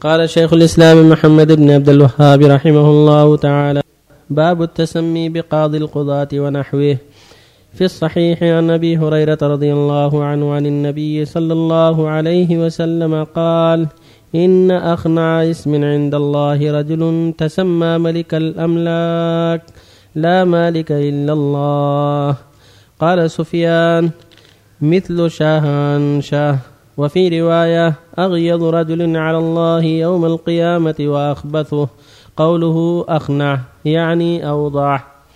قال شيخ الإسلام محمد بن عبد الوهاب رحمه الله تعالى: باب التسمي بقاضي القضاة ونحوه. في الصحيح عن أبي هريرة رضي الله عنه عن النبي صلى الله عليه وسلم قال: إن أخنع اسم عند الله رجل تسمى ملك الأملاك لا مالك إلا الله. قال سفيان: مثل شاهان شاه. وفي رواية: أغيظ رجل على الله يوم القيامة وأخبثه. قوله أخنع يعني أوضع.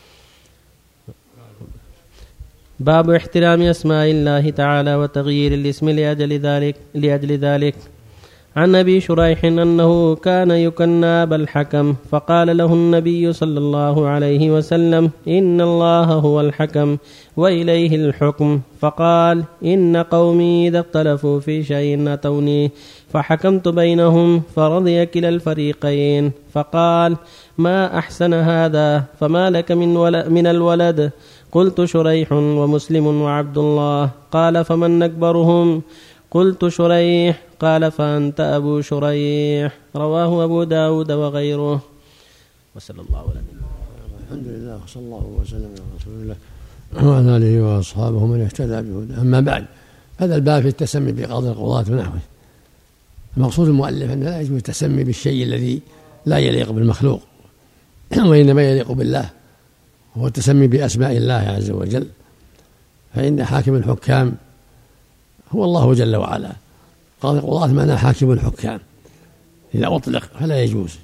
باب احترام أسماء الله تعالى وتغيير الاسم لأجل ذلك. عن أبي شريح أنه كان يكنى أبا الحكم، فقال له النبي صلى الله عليه وسلم: إن الله هو الحكم وإليه الحكم. فقال: إن قومي إذا اختلفوا في شيء أتوني فحكمت بينهم فرضي كلا الفريقين. فقال: ما أحسن هذا، فما لك من الولد؟ قلت: شريح ومسلم وعبد الله. قال: فمن أكبرهم؟ قلت: شريح. قال: فأنت أبو شريح. رواه أبو داود وغيره. وصلى الله عليه وسلم. الحمد لله وصلى الله وسلم على رسول الله وعلى آله وأصحابه من اهتدى بهداه. أما بعد، هذا الباب في التسمي بقاضي القضاة ونحوه. المقصود المؤلف أنه لا يجوز التسمي بالشيء الذي لا يليق بالمخلوق، وإنما يليق بالله، هو التسمي بأسماء الله عز وجل. فإن حاكم الحكام هو الله جل وعلا. قاضي القضاة معناه حاكم الحكام، إذا أطلق فلا يجوز،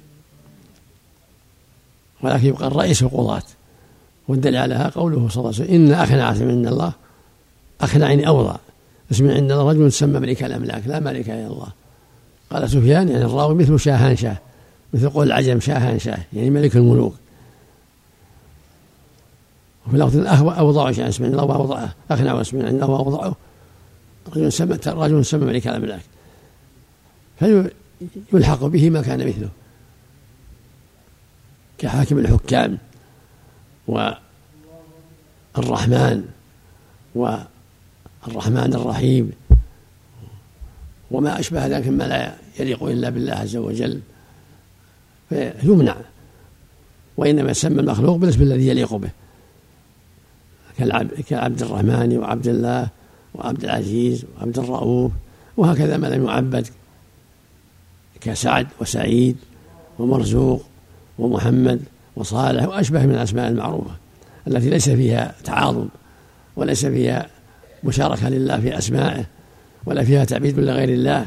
ولكن يبقى رئيس القضاة. والدليل عليها قوله صلى الله عليه وسلم: إن أخنع اسم عند الله، أخنع يعني أوضع اسم عند الله رجل تسمى ملك الأملاك لا مالك إلا الله. قال سفيان يعني الراوي: مثل شاهان شاه، مثل قول العجم شاهان شاه يعني ملك الملوك. وفي لفظ أوضع شيئا اسم عند الله وأوضعه، أخنع اسم عند الله وأوضعه، رجل سمى ملك الأملاك، فيلحق به ما كان مثله كحاكم الحكام والرحمن الرحيم وما أشبه ذلك مما لا يليق إلا بالله عز وجل، فيمنع. وإنما يسمى المخلوق بالاسم الذي يليق به، كعبد الرحمن وعبد الله وعبد العزيز وعبد الرؤوف، وهكذا ما لم يعبد كسعد وسعيد ومرزوق ومحمد وصالح وأشبه من الأسماء المعروفة التي ليس فيها تعاظم وليس فيها مشاركة لله في أسمائه ولا فيها تعبيد لغير الله.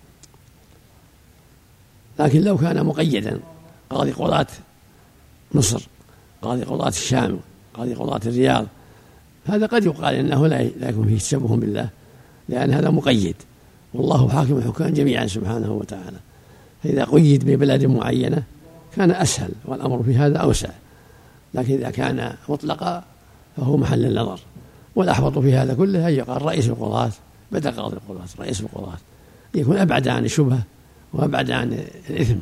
لكن لو كان مقيدا: قاضي قضاة مصر، قاضي قضاة الشام، قاضي قضاة الرياض، هذا قد يقال إنه لا يكون فيه تشبه بالله، لأن هذا مقيد، والله حاكم الحكام جميعا سبحانه وتعالى. فإذا قيد ببلد معينة كان أسهل والأمر في هذا أوسع، لكن إذا كان مطلقا فهو محل النظر. والأحوط في هذا كله أن يقال رئيس القضاة بدل قاضي القضاة، رئيس القضاة يكون أبعد عن الشبهة وأبعد عن الإثم.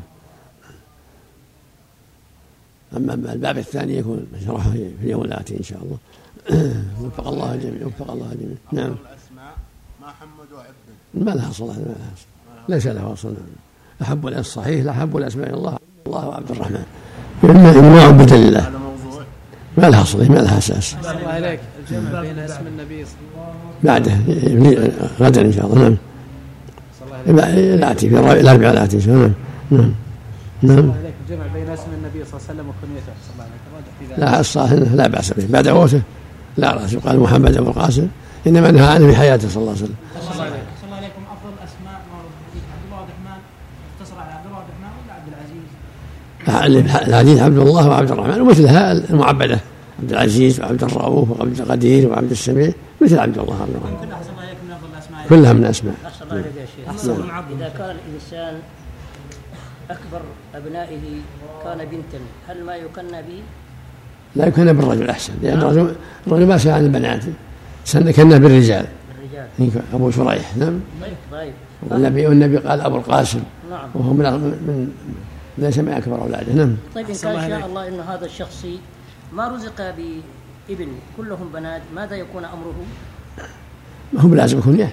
أما الباب الثاني يكون شرحه في اليوم الآتي إن شاء الله. وفق الله الجميع، وفق الله الجميع. نعم. الأسماء محمد وعبد ما لها صلة، ما لها صلة، ليس لها صلة. أحب الصحيح لأحب الأسماء الله وعبد الرحمن، إما عبد الله، ما لها صلة، ما لها أساس. الله عليك. الجمع بين اسم النبي بعده غدا إن شاء الله. نعم. الآتي في الأربعاء الآتي إن شاء الله. نعم. نعم. الجمع بين اسم النبي صلى الله عليه وسلم وكنيته صلى الله عليه وسلم لا، الصحيح لا بأس به بعد موته، لا رأس يقال محمد أبو القاسم، إنما نهى عنه في حياته صلى الله عليه وسلم. صلى الله عليكم. أفضل الأسماء عبد الله الرحمن، اقتصر على عبد الله الرحمن ولا عبد العزيز؟ العزيز عبد الله وعبد الرحمن، ومثلها المعبدة عبد العزيز وعبد الرؤوف وعبد القدير وعبد السميع، مثل عبد الله وعبد الرحمن، كلها من الأسماء. إذا كان الإنسان أكبر أبنائه كان بنتا، هل ما يكنى به؟ لا، يكنى بالرجل أحسن، لأن الرجل ما سأل عن البنات، كنى بالرجال. أبو شريح. نعم. طيب. والنبي قال أبو القاسم. نعم. وهو من ليس من أكبر أولاده. نعم. طيب، إن كان شاء الله إن هذا الشخص ما رزق بابن كلهم بنات، ماذا يكون أمره؟ ما هو بلازم كنية،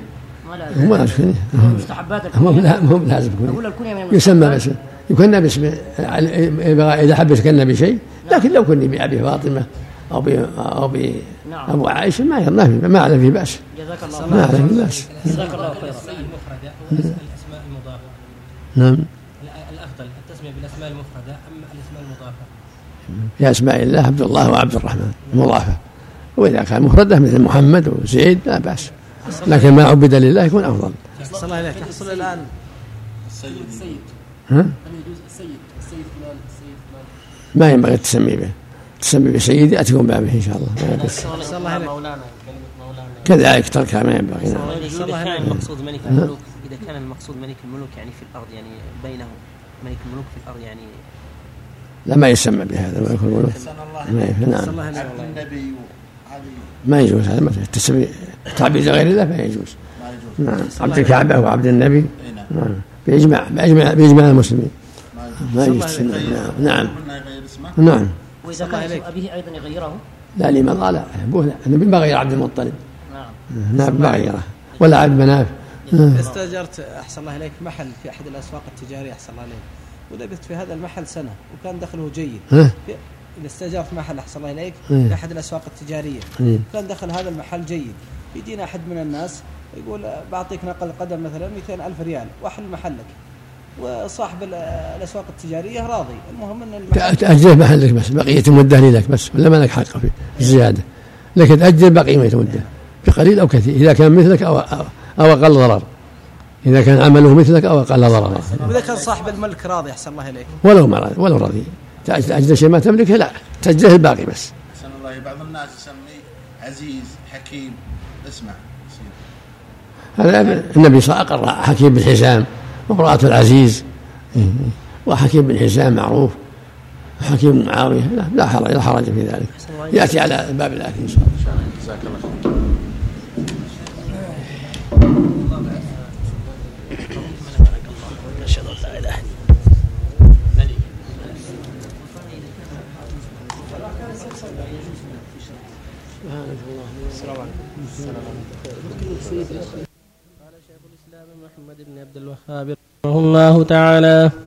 هو ما لازم مستحبات هو لازم يسمى باسمه، يكنى باسمه إذا حب يتكنى بشيء، لكن لو كني بأبي فاطمة أو بأبو عائشة ما على فيه بأس. جزاك الله ما على فيه بأس. جزاك الله خيرا. الأسماء المضافة. نعم. الأفضل التسمية بالأسماء المفردة أم الأسماء المضافة؟ في أسماء الله عبد الله وعبد الرحمن مضافة، وإذا كان مفردة مثل محمد وزيد لا بأس، لكن ما عبد لله يكون أفضل. صلى الله عليك. يحصل الآن السيد ها؟ هل يجوز السيد فلان ما ينبغي تسمي به، تسمي بسيدي أتكون بابه إن شاء الله. صلى الله عليك. مولانا مولانا كذلك تركها ما ينبغي. إذا كان المقصود ملك الملوك، إذا كان المقصود ملك الملوك يعني في الأرض، يعني بينهم ملك الملوك في الأرض يعني لا ما يسمى بهذا ما يكون ملوك. نعم عبد النبي ما يجوز هذا، ما تسمي تعبير غير الله ما يجوز. نعم عبد الكعبة وعبد النبي نعم بإجماع المسلمين ما يجوز. نعم نعم. وإذا كان أبيه أيضا يغيره؟ لا لمن قال أبوه لا، النبي ما غير عبد المطلب. نعم ما غيره ولا عبد مناف. استأجرت أحسن الله إليك محل في أحد الأسواق التجارية أحسن الله إليك، ولبثت في هذا المحل سنة وكان دخله جيد. إذا استأجرت محل أحسن الله إليك في أحد الأسواق التجارية كان دخل هذا المحل جيد، يجينا أحد من الناس يقول بعطيك نقل قدم مثلا 200,000 ريال وأحل محلك، وصاحب الأسواق التجارية راضي، المهم أن المحل تأجل محلك بس بقية المدة لك بس، ولا ما لك حق في الزيادة، لكن تأجل بقية المدة بقليل أو كثير، إذا كان مثلك أو أقل ضرر، إذا كان عمله مثلك أو أقل ضرر. وإذا كان صاحب الملك راضي أحسن الله إليك ولو رضي تأجل شيء ما تملكه لا تأجله الباقي بس. أحسن الله. بعض الناس يسمي عزيز حكيم. اسمع هذا النبي صلى الله عليه وسلم أقر حكيم بن حزام وامرأة العزيز، وحكيم بن حزام معروف، وحكيم بن معاوية لا حرج في ذلك، يأتي على الباب الآتي إن شاء الله. جزاك الله خير. أشهد أن لا إله قال شيخ الإسلام محمد بن عبد الوهاب رحمه الله تعالى